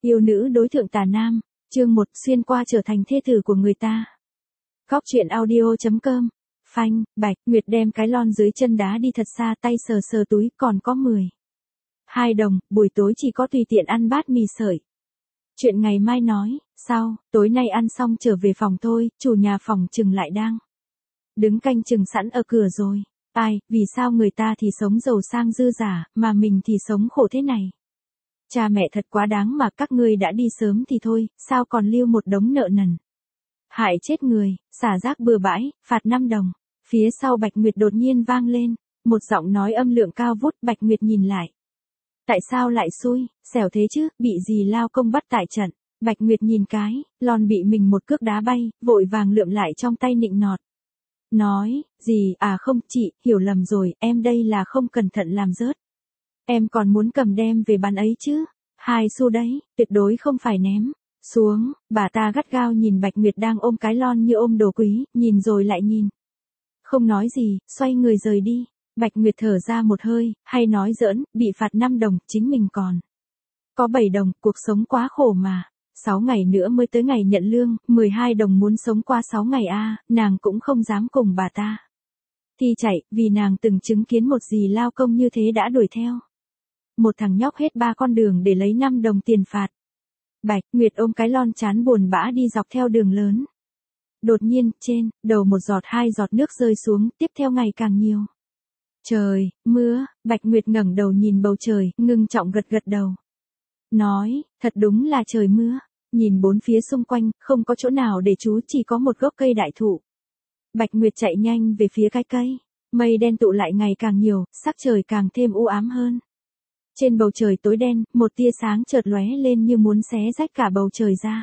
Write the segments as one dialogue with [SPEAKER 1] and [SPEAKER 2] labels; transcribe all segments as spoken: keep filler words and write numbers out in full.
[SPEAKER 1] Yêu nữ đối thượng tà nam, chương một, xuyên qua trở thành thê tử của người ta. Góc truyện audio chấm com. Phanh, Bạch Nguyệt đem cái lon dưới chân đá đi thật xa, tay sờ sờ túi, còn có mười hai đồng, buổi tối chỉ có tùy tiện ăn bát mì sợi. Chuyện ngày mai nói, sau, tối nay ăn xong trở về phòng thôi, chủ nhà phòng chừng lại đang đứng canh chừng sẵn ở cửa rồi. Ai, vì sao người ta thì sống giàu sang dư giả, mà mình thì sống khổ thế này? Cha mẹ thật quá đáng mà, các ngươi đã đi sớm thì thôi, sao còn lưu một đống nợ nần? Hại chết người, xả rác bừa bãi, phạt năm đồng. Phía sau Bạch Nguyệt đột nhiên vang lên, một giọng nói âm lượng cao vút. Bạch Nguyệt nhìn lại. Tại sao lại xui, xẻo thế chứ, bị gì lao công bắt tại trận? Bạch Nguyệt nhìn cái, lon bị mình một cước đá bay, vội vàng lượm lại trong tay nịnh nọt. Nói, gì, à không, chị, hiểu lầm rồi, em đây là không cẩn thận làm rớt. Em còn muốn cầm đem về bán ấy chứ. Hai xu đấy, tuyệt đối không phải ném xuống. Bà ta gắt gao nhìn Bạch Nguyệt đang ôm cái lon như ôm đồ quý, nhìn rồi lại nhìn. Không nói gì, xoay người rời đi. Bạch Nguyệt thở ra một hơi, hay nói giỡn, bị phạt năm đồng, chính mình còn có bảy đồng, cuộc sống quá khổ mà. sáu ngày nữa mới tới ngày nhận lương, mười hai đồng muốn sống qua sáu ngày a, à, nàng cũng không dám cùng bà ta thì chạy, vì nàng từng chứng kiến một dì lao công như thế đã đuổi theo một thằng nhóc hết ba con đường để lấy năm đồng tiền phạt. Bạch Nguyệt ôm cái lon chán buồn bã đi dọc theo đường lớn. Đột nhiên, trên đầu một giọt hai giọt nước rơi xuống, tiếp theo ngày càng nhiều. Trời, mưa. Bạch Nguyệt ngẩng đầu nhìn bầu trời, ngưng trọng gật gật đầu. Nói, thật đúng là trời mưa. Nhìn bốn phía xung quanh, không có chỗ nào để trú, chỉ có một gốc cây đại thụ. Bạch Nguyệt chạy nhanh về phía cái cây. Mây đen tụ lại ngày càng nhiều, sắc trời càng thêm u ám hơn. Trên bầu trời tối đen, một tia sáng chợt lóe lên như muốn xé rách cả bầu trời ra.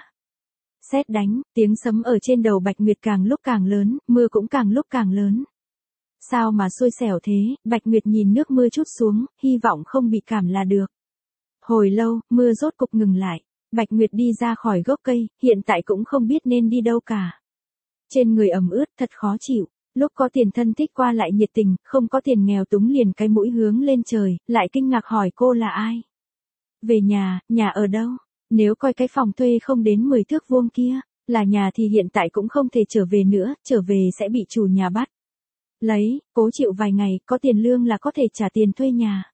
[SPEAKER 1] Sét đánh, tiếng sấm ở trên đầu Bạch Nguyệt càng lúc càng lớn, mưa cũng càng lúc càng lớn. Sao mà xui xẻo thế? Bạch Nguyệt nhìn nước mưa chút xuống, hy vọng không bị cảm là được. Hồi lâu, mưa rốt cục ngừng lại. Bạch Nguyệt đi ra khỏi gốc cây, hiện tại cũng không biết nên đi đâu cả. Trên người ẩm ướt, thật khó chịu. Lúc có tiền thân thích qua lại nhiệt tình, không có tiền nghèo túng liền cái mũi hướng lên trời, lại kinh ngạc hỏi cô là ai. Về nhà, nhà ở đâu? Nếu coi cái phòng thuê không đến mười thước vuông kia là nhà thì hiện tại cũng không thể trở về nữa, trở về sẽ bị chủ nhà bắt lấy, cố chịu vài ngày, có tiền lương là có thể trả tiền thuê nhà.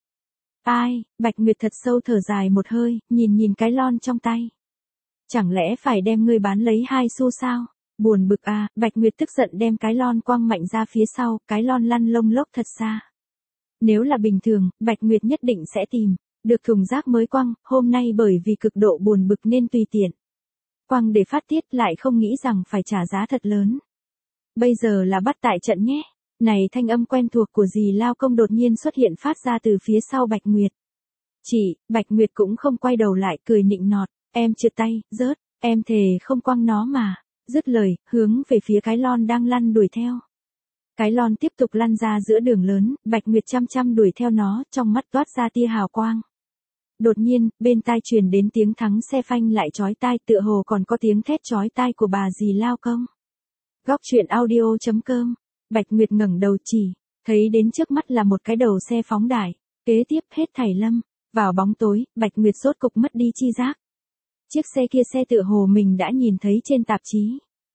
[SPEAKER 1] Ai? Bạch Nguyệt thật sâu thở dài một hơi, nhìn nhìn cái lon trong tay. Chẳng lẽ phải đem ngươi bán lấy hai xu sao? Buồn bực à, Bạch Nguyệt tức giận đem cái lon quăng mạnh ra phía sau, cái lon lăn lông lốc thật xa. Nếu là bình thường, Bạch Nguyệt nhất định sẽ tìm được thùng rác mới quăng, hôm nay bởi vì cực độ buồn bực nên tùy tiện quăng để phát tiết, lại không nghĩ rằng phải trả giá thật lớn. Bây giờ là bắt tại trận nhé. Này, thanh âm quen thuộc của dì lao công đột nhiên xuất hiện phát ra từ phía sau Bạch Nguyệt. Chị, Bạch Nguyệt cũng không quay đầu lại, cười nịnh nọt, em trượt tay, rớt, em thề không quăng nó mà. Dứt lời, hướng về phía cái lon đang lăn đuổi theo. Cái lon tiếp tục lăn ra giữa đường lớn, Bạch Nguyệt chăm chăm đuổi theo nó, trong mắt toát ra tia hào quang. Đột nhiên, bên tai truyền đến tiếng thắng xe phanh lại chói tai, tựa hồ còn có tiếng thét chói tai của bà dì lao công. Góc truyện audio chấm com. Bạch Nguyệt ngẩng đầu chỉ, thấy đến trước mắt là một cái đầu xe phóng đại, kế tiếp hết thảy lâm vào bóng tối. Bạch Nguyệt rốt cục mất đi chi giác. Chiếc xe kia xe tựa hồ mình đã nhìn thấy trên tạp chí.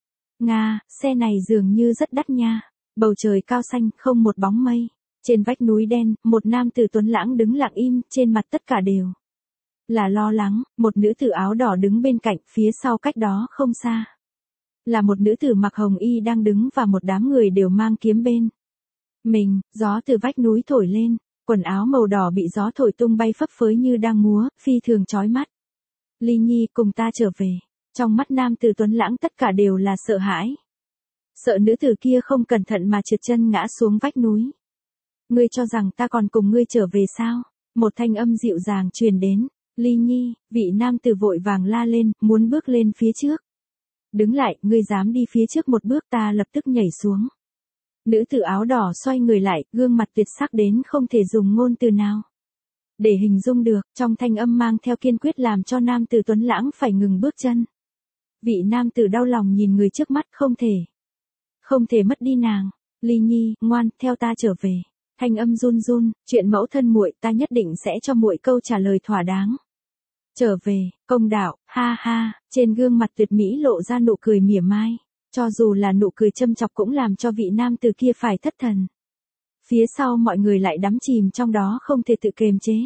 [SPEAKER 1] Nga, xe này dường như rất đắt nha. Bầu trời cao xanh, không một bóng mây. Trên vách núi đen, một nam tử tuấn lãng đứng lặng im, trên mặt tất cả đều là lo lắng. Một nữ tử áo đỏ đứng bên cạnh, phía sau cách đó không xa là một nữ tử mặc hồng y đang đứng và một đám người đều mang kiếm bên mình. Gió từ vách núi thổi lên, quần áo màu đỏ bị gió thổi tung bay phấp phới như đang múa, phi thường chói mắt. Ly Nhi, cùng ta trở về. Trong mắt nam tử tuấn lãng tất cả đều là sợ hãi. Sợ nữ tử kia không cẩn thận mà trượt chân ngã xuống vách núi. Ngươi cho rằng ta còn cùng ngươi trở về sao? Một thanh âm dịu dàng truyền đến. Ly Nhi, vị nam tử vội vàng la lên, muốn bước lên phía trước. Đứng lại, ngươi dám đi phía trước một bước ta lập tức nhảy xuống. Nữ tử áo đỏ xoay người lại, gương mặt tuyệt sắc đến không thể dùng ngôn từ nào để hình dung được, trong thanh âm mang theo kiên quyết làm cho nam tử tuấn lãng phải ngừng bước chân. Vị nam tử đau lòng nhìn người trước mắt, không thể, không thể mất đi nàng. Ly Nhi, ngoan, theo ta trở về. Thanh âm run run, chuyện mẫu thân muội ta nhất định sẽ cho muội câu trả lời thỏa đáng. Trở về, công đạo, ha ha, trên gương mặt tuyệt mỹ lộ ra nụ cười mỉa mai. Cho dù là nụ cười châm chọc cũng làm cho vị nam từ kia phải thất thần. Phía sau mọi người lại đắm chìm trong đó không thể tự kiềm chế.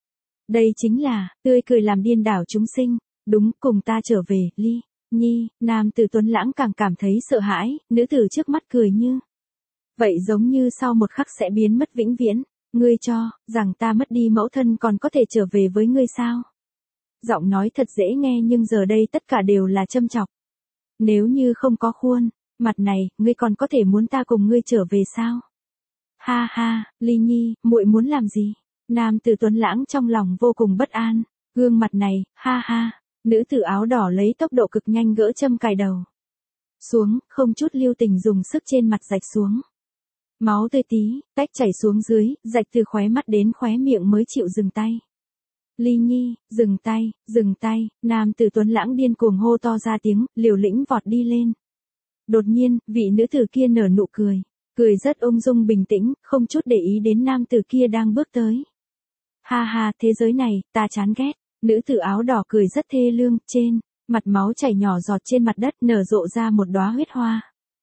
[SPEAKER 1] Đây chính là, tươi cười làm điên đảo chúng sinh, đúng, cùng ta trở về, Ly Nhi. Nam tử Tuấn Lãng càng cảm thấy sợ hãi, nữ tử trước mắt cười như vậy giống như sau một khắc sẽ biến mất vĩnh viễn. Ngươi cho rằng ta mất đi mẫu thân còn có thể trở về với ngươi sao? Giọng nói thật dễ nghe nhưng giờ đây tất cả đều là châm chọc. Nếu như không có khuôn mặt này, ngươi còn có thể muốn ta cùng ngươi trở về sao? Ha ha, Ly Nhi, muội muốn làm gì? Nam tử Tuấn Lãng trong lòng vô cùng bất an. Gương mặt này, ha ha. Nữ tử áo đỏ lấy tốc độ cực nhanh gỡ châm cài đầu xuống, không chút lưu tình dùng sức trên mặt rạch xuống. Máu tươi tí tách chảy xuống dưới, rạch từ khóe mắt đến khóe miệng mới chịu dừng tay. Ly Nhi, dừng tay, dừng tay. Nam tử Tuấn Lãng điên cuồng hô to ra tiếng, liều lĩnh vọt đi lên. Đột nhiên, vị nữ tử kia nở nụ cười, cười rất ung dung bình tĩnh, không chút để ý đến nam tử kia đang bước tới. Ha ha, thế giới này, ta chán ghét. Nữ tử áo đỏ cười rất thê lương, trên mặt máu chảy nhỏ giọt trên mặt đất nở rộ ra một đóa huyết hoa.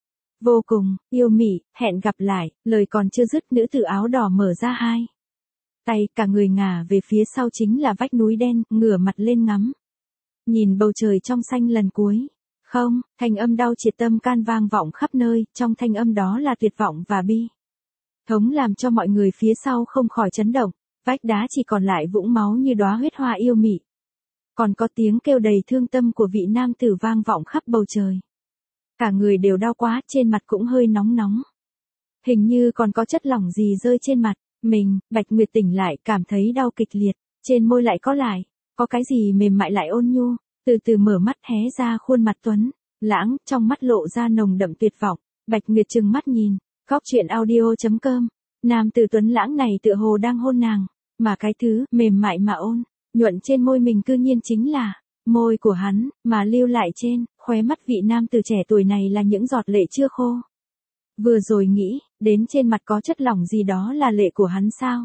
[SPEAKER 1] Vô cùng yêu mị, hẹn gặp lại. Lời còn chưa dứt, nữ tử áo đỏ mở ra hai tay, cả người ngả về phía sau chính là vách núi đen, ngửa mặt lên ngắm. Nhìn bầu trời trong xanh lần cuối. Không, thanh âm đau triệt tâm can vang vọng khắp nơi, trong thanh âm đó là tuyệt vọng và bi thống làm cho mọi người phía sau không khỏi chấn động. Vách đá chỉ còn lại vũng máu như đóa huyết hoa yêu mị. Còn có tiếng kêu đầy thương tâm của vị nam tử vang vọng khắp bầu trời. Cả người đều đau quá, trên mặt cũng hơi nóng nóng. Hình như còn có chất lỏng gì rơi trên mặt mình. Bạch Nguyệt tỉnh lại, cảm thấy đau kịch liệt, trên môi lại có lại, có cái gì mềm mại lại ôn nhu, từ từ mở mắt hé ra khuôn mặt Tuấn Lãng, trong mắt lộ ra nồng đậm tuyệt vọng. Bạch Nguyệt trừng mắt nhìn, Góc truyện audio chấm com. Nam tử Tuấn Lãng này tựa hồ đang hôn nàng, mà cái thứ mềm mại mà ôn nhuận trên môi mình cư nhiên chính là môi của hắn, mà lưu lại trên khóe mắt vị nam tử trẻ tuổi này là những giọt lệ chưa khô. Vừa rồi nghĩ đến trên mặt có chất lỏng gì đó là lệ của hắn sao?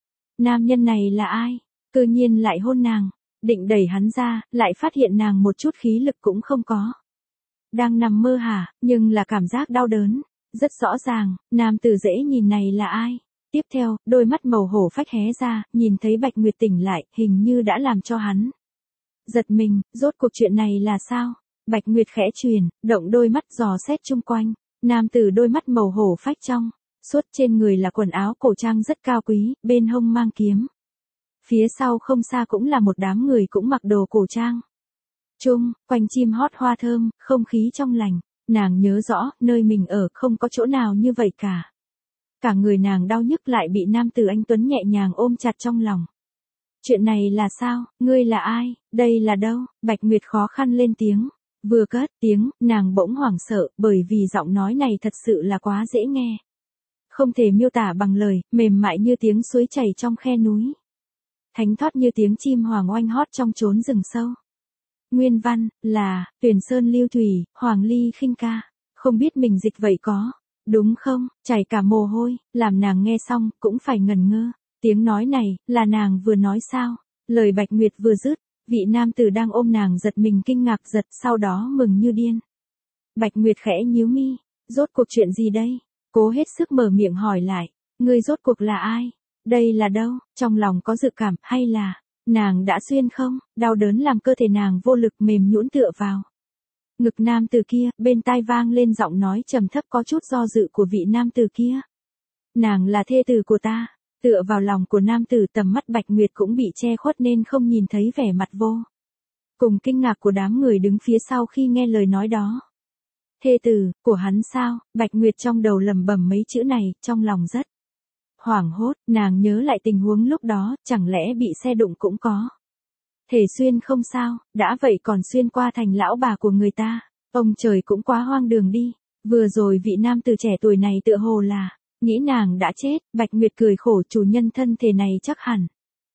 [SPEAKER 1] Nam nhân này là ai? Cư nhiên lại hôn nàng, định đẩy hắn ra, lại phát hiện nàng một chút khí lực cũng không có. Đang nằm mơ hả, nhưng là cảm giác đau đớn. Rất rõ ràng, nam tử dễ nhìn này là ai? Tiếp theo, đôi mắt màu hổ phách hé ra, nhìn thấy Bạch Nguyệt tỉnh lại, hình như đã làm cho hắn giật mình. Rốt cuộc chuyện này là sao? Bạch Nguyệt khẽ truyền động đôi mắt dò xét chung quanh. Nam tử đôi mắt màu hổ phách trong suốt, trên người là quần áo cổ trang rất cao quý, bên hông mang kiếm. Phía sau không xa cũng là một đám người cũng mặc đồ cổ trang. Chung quanh chim hót hoa thơm, không khí trong lành. Nàng nhớ rõ, nơi mình ở không có chỗ nào như vậy cả. Cả người nàng đau nhức lại bị nam tử anh Tuấn nhẹ nhàng ôm chặt trong lòng. Chuyện này là sao? Ngươi là ai? Đây là đâu? Bạch Nguyệt khó khăn lên tiếng. Vừa cất tiếng, nàng bỗng hoảng sợ, bởi vì giọng nói này thật sự là quá dễ nghe. Không thể miêu tả bằng lời, mềm mại như tiếng suối chảy trong khe núi. Thánh thót như tiếng chim hoàng oanh hót trong chốn rừng sâu. Nguyên văn là Tuyển Sơn Lưu Thủy, Hoàng Ly khinh ca. Không biết mình dịch vậy có đúng không? Chảy cả mồ hôi, làm nàng nghe xong cũng phải ngẩn ngơ. Tiếng nói này là nàng vừa nói sao? Lời Bạch Nguyệt vừa dứt, vị nam tử đang ôm nàng giật mình kinh ngạc giật, sau đó mừng như điên. Bạch Nguyệt khẽ nhíu mi, rốt cuộc chuyện gì đây? Cố hết sức mở miệng hỏi lại, ngươi rốt cuộc là ai? Đây là đâu? Trong lòng có dự cảm hay là nàng đã xuyên không? Đau đớn làm cơ thể nàng vô lực mềm nhũn tựa vào ngực nam tử kia, bên tai vang lên giọng nói trầm thấp có chút do dự của vị nam tử kia. Nàng là thê tử của ta. Tựa vào lòng của nam tử, tầm mắt Bạch Nguyệt cũng bị che khuất nên không nhìn thấy vẻ mặt vô cùng kinh ngạc của đám người đứng phía sau khi nghe lời nói đó. Thê tử của hắn sao? Bạch Nguyệt trong đầu lẩm bẩm mấy chữ này, trong lòng rất hoảng hốt. Nàng nhớ lại tình huống lúc đó, chẳng lẽ bị xe đụng cũng có thể xuyên không sao? Đã vậy còn xuyên qua thành lão bà của người ta. Ông trời cũng quá hoang đường đi. Vừa rồi vị nam tử trẻ tuổi này tựa hồ là nghĩ nàng đã chết. Bạch Nguyệt cười khổ, chủ nhân thân thể này chắc hẳn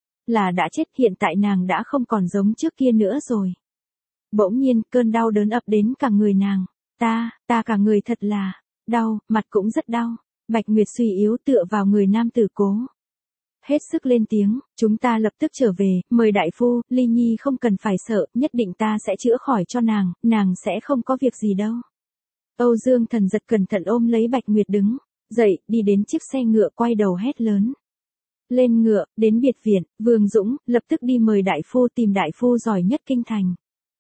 [SPEAKER 1] là đã chết, hiện tại nàng đã không còn giống trước kia nữa rồi. Bỗng nhiên, cơn đau đớn ập đến cả người nàng. Ta, ta cả người thật là đau, mặt cũng rất đau. Bạch Nguyệt suy yếu tựa vào người nam tử cố hết sức lên tiếng, chúng ta lập tức trở về, mời đại phu, Ly Nhi không cần phải sợ, nhất định ta sẽ chữa khỏi cho nàng, nàng sẽ không có việc gì đâu. Âu Dương Thần Giật cẩn thận ôm lấy Bạch Nguyệt đứng dậy, đi đến chiếc xe ngựa quay đầu hét lớn. Lên ngựa, đến biệt viện, Vương Dũng, lập tức đi mời đại phu tìm đại phu giỏi nhất kinh thành.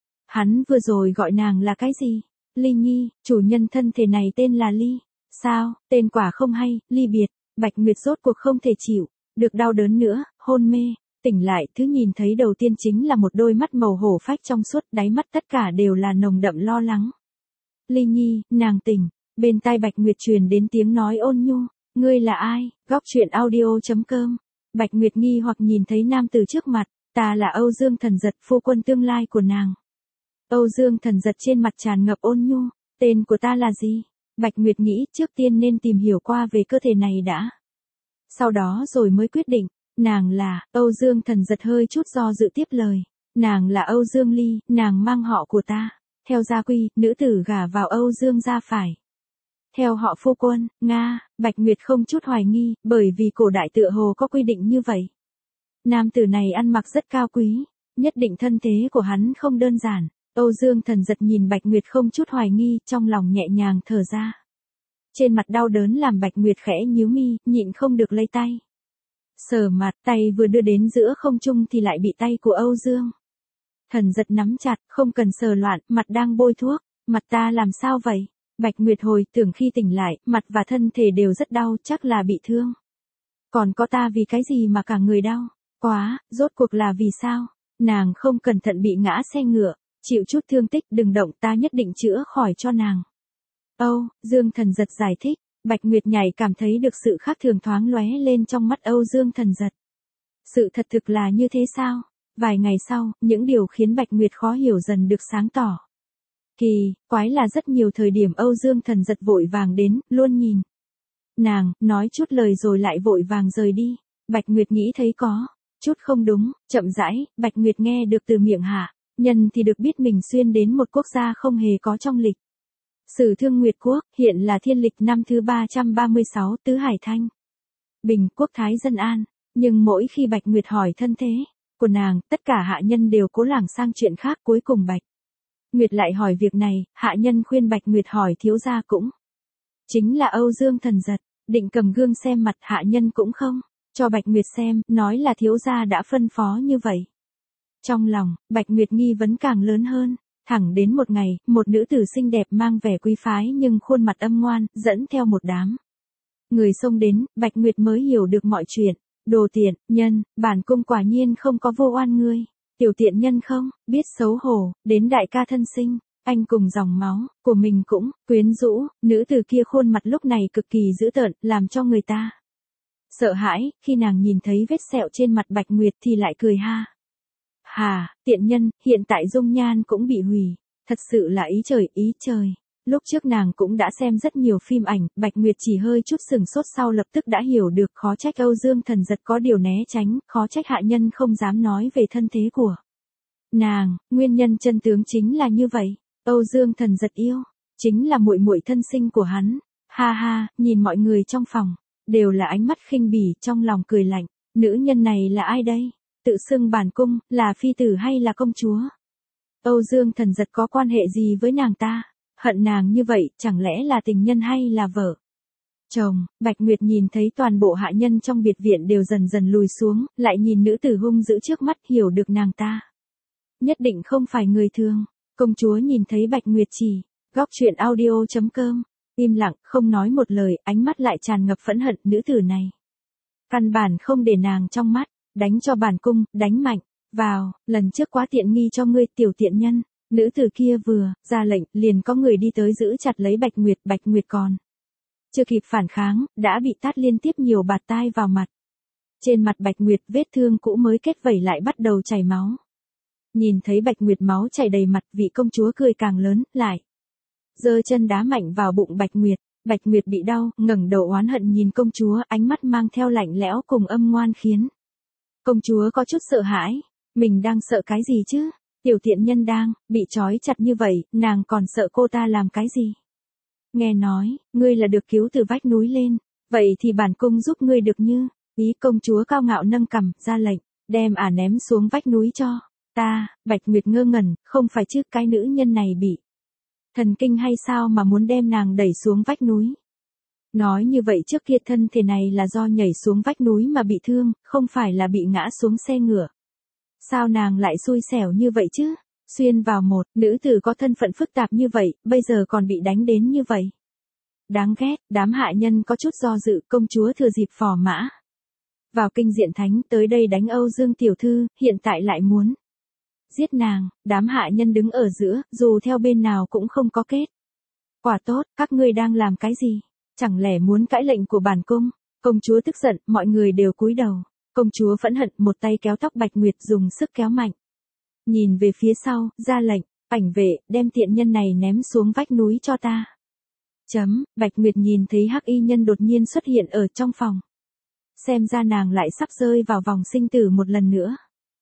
[SPEAKER 1] Hắn vừa rồi gọi nàng là cái gì? Ly Nhi, chủ nhân thân thể này tên là Ly. Sao, tên quả không hay, ly biệt. Bạch Nguyệt rốt cuộc không thể chịu, được đau đớn nữa, hôn mê, tỉnh lại, thứ nhìn thấy đầu tiên chính là một đôi mắt màu hổ phách trong suốt, đáy mắt tất cả đều là nồng đậm lo lắng. Ly Nhi, nàng tỉnh, bên tai Bạch Nguyệt truyền đến tiếng nói ôn nhu, ngươi là ai? Góc truyện audio chấm com. Bạch Nguyệt nghi hoặc nhìn thấy nam tử trước mặt, ta là Âu Dương Thần Giật, phu quân tương lai của nàng. Âu Dương Thần Giật trên mặt tràn ngập ôn nhu, tên của ta là gì? Bạch Nguyệt nghĩ trước tiên nên tìm hiểu qua về cơ thể này đã. Sau đó rồi mới quyết định, nàng là, Âu Dương Thần Giật hơi chút do dự tiếp lời. Nàng là Âu Dương Ly, nàng mang họ của ta. Theo gia quy, nữ tử gả vào Âu Dương gia phải. Theo họ phu quân, Nga, Bạch Nguyệt không chút hoài nghi, bởi vì cổ đại tựa hồ có quy định như vậy. Nam tử này ăn mặc rất cao quý, nhất định thân thế của hắn không đơn giản. Âu Dương Thần Giật nhìn Bạch Nguyệt không chút hoài nghi, trong lòng nhẹ nhàng thở ra. Trên mặt đau đớn làm Bạch Nguyệt khẽ nhíu mi, nhịn không được lấy tay. Sờ mặt, tay vừa đưa đến giữa không trung thì lại bị tay của Âu Dương Thần Giật nắm chặt, không cần sờ loạn, mặt đang bôi thuốc, mặt ta làm sao vậy? Bạch Nguyệt hồi tưởng khi tỉnh lại, mặt và thân thể đều rất đau, chắc là bị thương. Còn có ta vì cái gì mà cả người đau? Quá, rốt cuộc là vì sao? Nàng không cẩn thận bị ngã xe ngựa, chịu chút thương tích, đừng động, ta nhất định chữa khỏi cho nàng. Âu Dương Thần Giật giải thích, Bạch Nguyệt nhảy cảm thấy được sự khác thường thoáng lóe lên trong mắt Âu Dương Thần Giật. Sự thật thực là như thế sao? Vài ngày sau, những điều khiến Bạch Nguyệt khó hiểu dần được sáng tỏ. Kỳ, quái là rất nhiều thời điểm Âu Dương Thần Giật vội vàng đến, luôn nhìn nàng, nói chút lời rồi lại vội vàng rời đi. Bạch Nguyệt nghĩ thấy có chút không đúng, chậm rãi, Bạch Nguyệt nghe được từ miệng Hạ Nhân thì được biết mình xuyên đến một quốc gia không hề có trong lịch Sử Thương Nguyệt Quốc, hiện là thiên lịch năm thứ ba trăm ba mươi sáu, Tứ Hải Thanh Bình, quốc thái dân an. Nhưng mỗi khi Bạch Nguyệt hỏi thân thế của nàng, tất cả hạ nhân đều cố lảng sang chuyện khác, cuối cùng Bạch Nguyệt lại hỏi việc này, hạ nhân khuyên Bạch Nguyệt hỏi thiếu gia cũng chính là Âu Dương Thần Giật, định cầm gương xem mặt, hạ nhân cũng không cho Bạch Nguyệt xem, nói là thiếu gia đã phân phó như vậy. Trong lòng, Bạch Nguyệt nghi vấn càng lớn hơn, thẳng đến một ngày, một nữ tử xinh đẹp mang vẻ quý phái nhưng khuôn mặt âm ngoan, dẫn theo một đám người xông đến, Bạch Nguyệt mới hiểu được mọi chuyện. Đồ tiện nhân, bản cung quả nhiên không có vô oan ngươi. Tiểu tiện nhân không, biết xấu hổ, đến đại ca thân sinh, anh cùng dòng máu của mình cũng quyến rũ, nữ tử kia khuôn mặt lúc này cực kỳ dữ tợn, làm cho người ta sợ hãi. Khi nàng nhìn thấy vết sẹo trên mặt Bạch Nguyệt thì lại cười ha hà, tiện nhân, hiện tại dung nhan cũng bị hủy, thật sự là ý trời, ý trời. Lúc trước nàng cũng đã xem rất nhiều phim ảnh, Bạch Nguyệt chỉ hơi chút sừng sốt, sau lập tức đã hiểu được, khó trách Âu Dương Thần Giật có điều né tránh, khó trách hạ nhân không dám nói về thân thế của nàng, nguyên nhân chân tướng chính là như vậy. Âu Dương Thần Giật yêu, chính là muội muội thân sinh của hắn. Ha ha, nhìn mọi người trong phòng, đều là ánh mắt khinh bỉ, trong lòng cười lạnh, nữ nhân này là ai đây? Tự xưng bản cung, là phi tử hay là công chúa? Âu Dương Thần Giật có quan hệ gì với nàng ta? Hận nàng như vậy, chẳng lẽ là tình nhân hay là vợ chồng? Bạch Nguyệt nhìn thấy toàn bộ hạ nhân trong biệt viện đều dần dần lùi xuống, lại nhìn nữ tử hung dữ trước mắt, hiểu được nàng ta nhất định không phải người thường. Công chúa nhìn thấy Bạch Nguyệt chỉ, góc truyện audio chấm com, im lặng, không nói một lời, ánh mắt lại tràn ngập phẫn hận. Nữ tử này căn bản không để nàng trong mắt, đánh cho bản cung, đánh mạnh vào, lần trước quá tiện nghi cho ngươi, tiểu tiện nhân. Nữ tử kia vừa ra lệnh, liền có người đi tới giữ chặt lấy Bạch Nguyệt. Bạch Nguyệt còn chưa kịp phản kháng, đã bị tát liên tiếp nhiều bạt tai vào mặt. Trên mặt Bạch Nguyệt, vết thương cũ mới kết vẩy lại bắt đầu chảy máu. Nhìn thấy Bạch Nguyệt máu chảy đầy mặt, vị công chúa cười càng lớn, lại giơ chân đá mạnh vào bụng Bạch Nguyệt. Bạch Nguyệt bị đau, ngẩng đầu oán hận nhìn công chúa, ánh mắt mang theo lạnh lẽo cùng âm ngoan, khiến công chúa có chút sợ hãi. Mình đang sợ cái gì chứ? Tiểu tiện nhân đang bị trói chặt như vậy, nàng còn sợ cô ta làm cái gì? Nghe nói, ngươi là được cứu từ vách núi lên, vậy thì bản cung giúp ngươi được như Ý công chúa cao ngạo nâng cằm, ra lệnh, đem ả ném xuống vách núi cho ta. Bạch Nguyệt ngơ ngẩn, không phải chứ, cái nữ nhân này bị thần kinh hay sao mà muốn đem nàng đẩy xuống vách núi. Nói như vậy trước kia thân thể này là do nhảy xuống vách núi mà bị thương, không phải là bị ngã xuống xe ngựa. Sao nàng lại xui xẻo như vậy chứ? Xuyên vào một nữ tử có thân phận phức tạp như vậy, bây giờ còn bị đánh đến như vậy. Đáng ghét, đám hạ nhân có chút do dự, công chúa thừa dịp phò mã vào kinh diện thánh, tới đây đánh Âu Dương tiểu thư, hiện tại lại muốn giết nàng. Đám hạ nhân đứng ở giữa, dù theo bên nào cũng không có kết quả tốt. Các ngươi đang làm cái gì? Chẳng lẽ muốn cãi lệnh của bản cung? Công chúa tức giận, mọi người đều cúi đầu. Công chúa phẫn hận, một tay kéo tóc Bạch Nguyệt, dùng sức kéo mạnh. Nhìn về phía sau, ra lệnh, ảnh vệ, đem tiện nhân này ném xuống vách núi cho ta. Chấm, Bạch Nguyệt nhìn thấy hắc y nhân đột nhiên xuất hiện ở trong phòng. Xem ra nàng lại sắp rơi vào vòng sinh tử một lần nữa.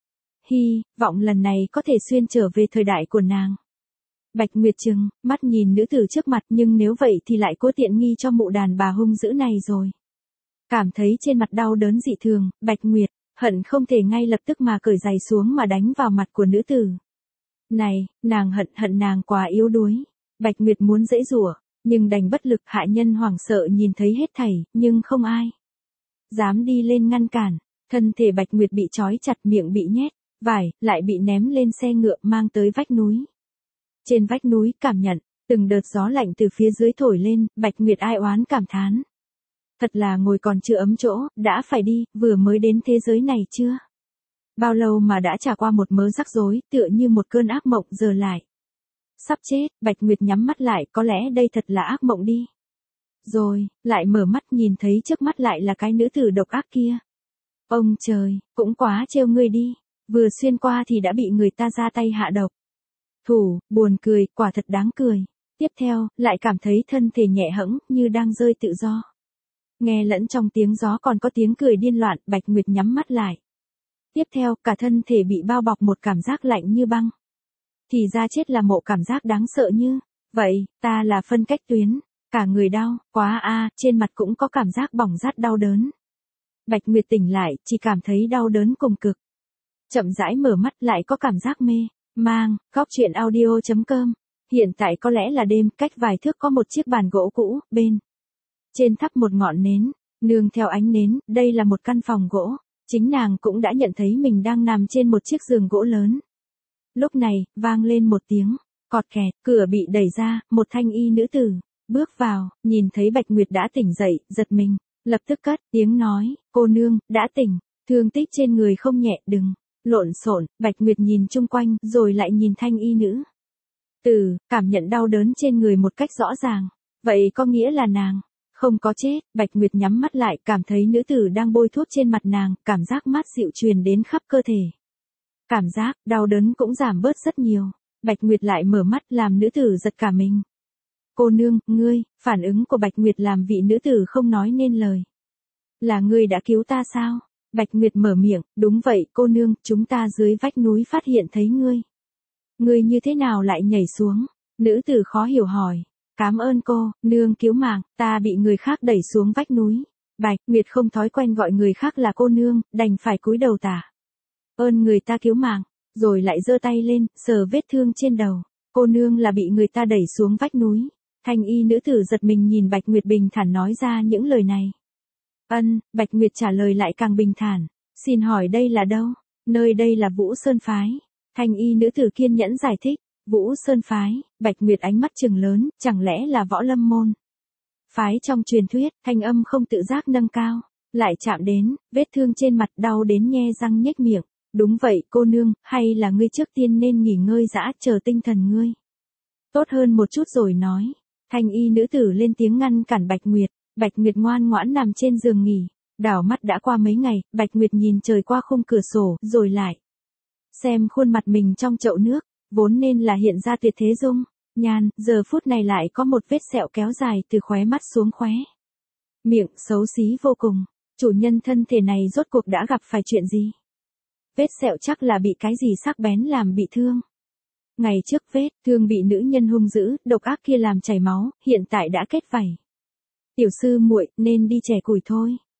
[SPEAKER 1] Hy vọng lần này có thể xuyên trở về thời đại của nàng. Bạch Nguyệt trừng mắt nhìn nữ tử trước mặt, nhưng nếu vậy thì lại cố tiện nghi cho mụ đàn bà hung dữ này rồi. Cảm thấy trên mặt đau đớn dị thường, Bạch Nguyệt hận không thể ngay lập tức mà cởi giày xuống mà đánh vào mặt của nữ tử. Này, nàng hận hận nàng quá yếu đuối. Bạch Nguyệt muốn giãy giụa, nhưng đành bất lực. Hạ nhân hoảng sợ nhìn thấy hết thảy, nhưng không ai dám đi lên ngăn cản. Thân thể Bạch Nguyệt bị trói chặt, miệng bị nhét vải, lại bị ném lên xe ngựa mang tới vách núi. Trên vách núi cảm nhận từng đợt gió lạnh từ phía dưới thổi lên, Bạch Nguyệt ai oán cảm thán. Thật là ngồi còn chưa ấm chỗ, đã phải đi, vừa mới đến thế giới này chưa? Bao lâu mà đã trải qua một mớ rắc rối, tựa như một cơn ác mộng giờ lại. Sắp chết, Bạch Nguyệt nhắm mắt lại, có lẽ đây thật là ác mộng đi. Rồi, lại mở mắt nhìn thấy trước mắt lại là cái nữ tử độc ác kia. Ông trời, cũng quá trêu ngươi đi, vừa xuyên qua thì đã bị người ta ra tay hạ độc. Thủ, buồn cười, quả thật đáng cười. Tiếp theo, lại cảm thấy thân thể nhẹ hẫng, như đang rơi tự do. Nghe lẫn trong tiếng gió còn có tiếng cười điên loạn, Bạch Nguyệt nhắm mắt lại. Tiếp theo, cả thân thể bị bao bọc một cảm giác lạnh như băng. Thì ra chết là một cảm giác đáng sợ như vậy, ta là phân cách tuyến, cả người đau, quá a, trên mặt cũng có cảm giác bỏng rát đau đớn. Bạch Nguyệt tỉnh lại, chỉ cảm thấy đau đớn cùng cực. Chậm rãi mở mắt, lại có cảm giác mê mang. Góc truyện audio chấm com. Hiện tại có lẽ là đêm, cách vài thước có một chiếc bàn gỗ cũ, bên trên thắp một ngọn nến, nương theo ánh nến, đây là một căn phòng gỗ. Chính nàng cũng đã nhận thấy mình đang nằm trên một chiếc giường gỗ lớn. Lúc này, vang lên một tiếng cọt kẹt, cửa bị đẩy ra, một thanh y nữ tử bước vào, nhìn thấy Bạch Nguyệt đã tỉnh dậy, giật mình, lập tức cất tiếng nói, cô nương, đã tỉnh, thương tích trên người không nhẹ, đừng lộn xộn. Bạch Nguyệt nhìn chung quanh, rồi lại nhìn thanh y nữ tử, cảm nhận đau đớn trên người một cách rõ ràng. Vậy có nghĩa là nàng không có chết. Bạch Nguyệt nhắm mắt lại, cảm thấy nữ tử đang bôi thuốc trên mặt nàng, cảm giác mát dịu truyền đến khắp cơ thể. Cảm giác đau đớn cũng giảm bớt rất nhiều. Bạch Nguyệt lại mở mắt, làm nữ tử giật cả mình. Cô nương, ngươi, phản ứng của Bạch Nguyệt làm vị nữ tử không nói nên lời. Là ngươi đã cứu ta sao? Bạch Nguyệt mở miệng, đúng vậy cô nương, chúng ta dưới vách núi phát hiện thấy ngươi. Ngươi như thế nào lại nhảy xuống? Nữ tử khó hiểu hỏi. Cảm ơn cô, nương cứu mạng, ta bị người khác đẩy xuống vách núi. Bạch Nguyệt không thói quen gọi người khác là cô nương, đành phải cúi đầu tả ơn người ta cứu mạng, rồi lại giơ tay lên, sờ vết thương trên đầu. Cô nương là bị người ta đẩy xuống vách núi. Thanh y nữ tử giật mình nhìn Bạch Nguyệt bình thản nói ra những lời này. Ân, Bạch Nguyệt trả lời lại càng bình thản. Xin hỏi đây là đâu? Nơi đây là Vũ Sơn Phái. Thanh y nữ tử kiên nhẫn giải thích. Vũ Sơn Phái, Bạch Nguyệt ánh mắt trừng lớn, chẳng lẽ là Võ Lâm môn phái trong truyền thuyết? Thanh âm không tự giác nâng cao, lại chạm đến vết thương trên mặt, đau đến nhe răng nhếch miệng. Đúng vậy cô nương, hay là ngươi trước tiên nên nghỉ ngơi dã, chờ tinh thần ngươi tốt hơn một chút rồi nói. Thanh y nữ tử lên tiếng ngăn cản Bạch Nguyệt. Bạch Nguyệt ngoan ngoãn nằm trên giường nghỉ. Đảo mắt đã qua mấy ngày, Bạch Nguyệt nhìn trời qua khung cửa sổ, rồi lại xem khuôn mặt mình trong chậu nước, vốn nên là hiện ra tuyệt thế dung nhan, giờ phút này lại có một vết sẹo kéo dài từ khóe mắt xuống khóe miệng, xấu xí vô cùng. Chủ nhân thân thể này rốt cuộc đã gặp phải chuyện gì? Vết sẹo chắc là bị cái gì sắc bén làm bị thương. Ngày trước vết thương bị nữ nhân hung dữ, độc ác kia làm chảy máu, hiện tại đã kết vảy. Tiểu sư muội nên đi chẻ củi thôi.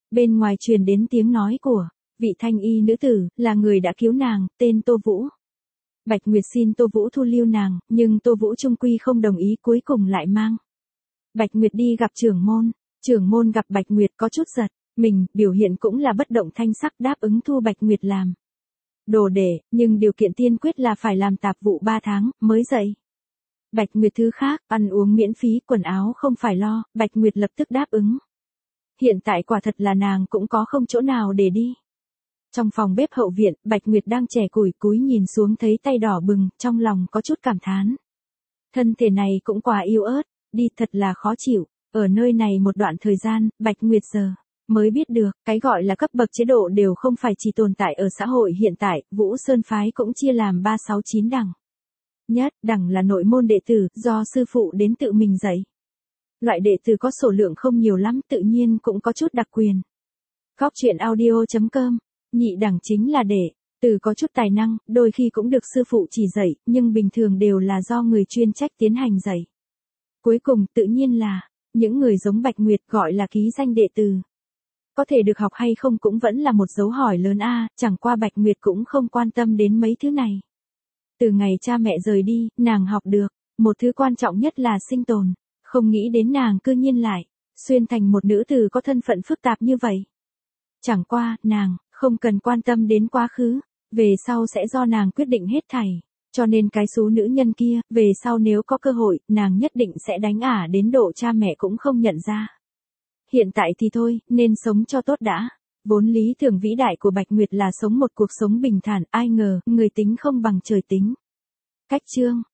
[SPEAKER 1] Bên ngoài truyền đến tiếng nói của vị thanh y nữ tử, là người đã cứu nàng, tên Tô Vũ. Bạch Nguyệt xin Tô Vũ thu lưu nàng, nhưng Tô Vũ chung quy không đồng ý, cuối cùng lại mang Bạch Nguyệt đi gặp trưởng môn. Trưởng môn gặp Bạch Nguyệt có chút giật mình, biểu hiện cũng là bất động thanh sắc, đáp ứng thu Bạch Nguyệt làm đồ đệ, nhưng điều kiện tiên quyết là phải làm tạp vụ ba tháng mới dậy. Bạch Nguyệt thứ khác, ăn uống miễn phí, quần áo không phải lo, Bạch Nguyệt lập tức đáp ứng. Hiện tại quả thật là nàng cũng có không chỗ nào để đi. Trong phòng bếp hậu viện, Bạch Nguyệt đang chẻ củi, cúi nhìn xuống thấy tay đỏ bừng, trong lòng có chút cảm thán. Thân thể này cũng quá yếu ớt, đi thật là khó chịu. Ở nơi này một đoạn thời gian, Bạch Nguyệt giờ mới biết được, cái gọi là cấp bậc chế độ đều không phải chỉ tồn tại ở xã hội hiện tại, Vũ Sơn phái cũng chia làm ba sáu chín đẳng. Nhất đẳng là nội môn đệ tử, do sư phụ đến tự mình dạy. Loại đệ tử có số lượng không nhiều lắm, tự nhiên cũng có chút đặc quyền. Góc truyện audio chấm com. Nhị đẳng chính là đệ tử có chút tài năng, đôi khi cũng được sư phụ chỉ dạy, nhưng bình thường đều là do người chuyên trách tiến hành dạy. Cuối cùng tự nhiên là những người giống Bạch Nguyệt gọi là ký danh đệ tử. Có thể được học hay không cũng vẫn là một dấu hỏi lớn a, chẳng qua Bạch Nguyệt cũng không quan tâm đến mấy thứ này. Từ ngày cha mẹ rời đi, nàng học được một thứ quan trọng nhất là sinh tồn, không nghĩ đến nàng cư nhiên lại xuyên thành một nữ tử có thân phận phức tạp như vậy. Chẳng qua, nàng không cần quan tâm đến quá khứ, về sau sẽ do nàng quyết định hết thảy. Cho nên cái số nữ nhân kia, về sau nếu có cơ hội, nàng nhất định sẽ đánh ả đến độ cha mẹ cũng không nhận ra. Hiện tại thì thôi, nên sống cho tốt đã. Vốn lý tưởng vĩ đại của Bạch Nguyệt là sống một cuộc sống bình thản, ai ngờ, người tính không bằng trời tính. Cách chương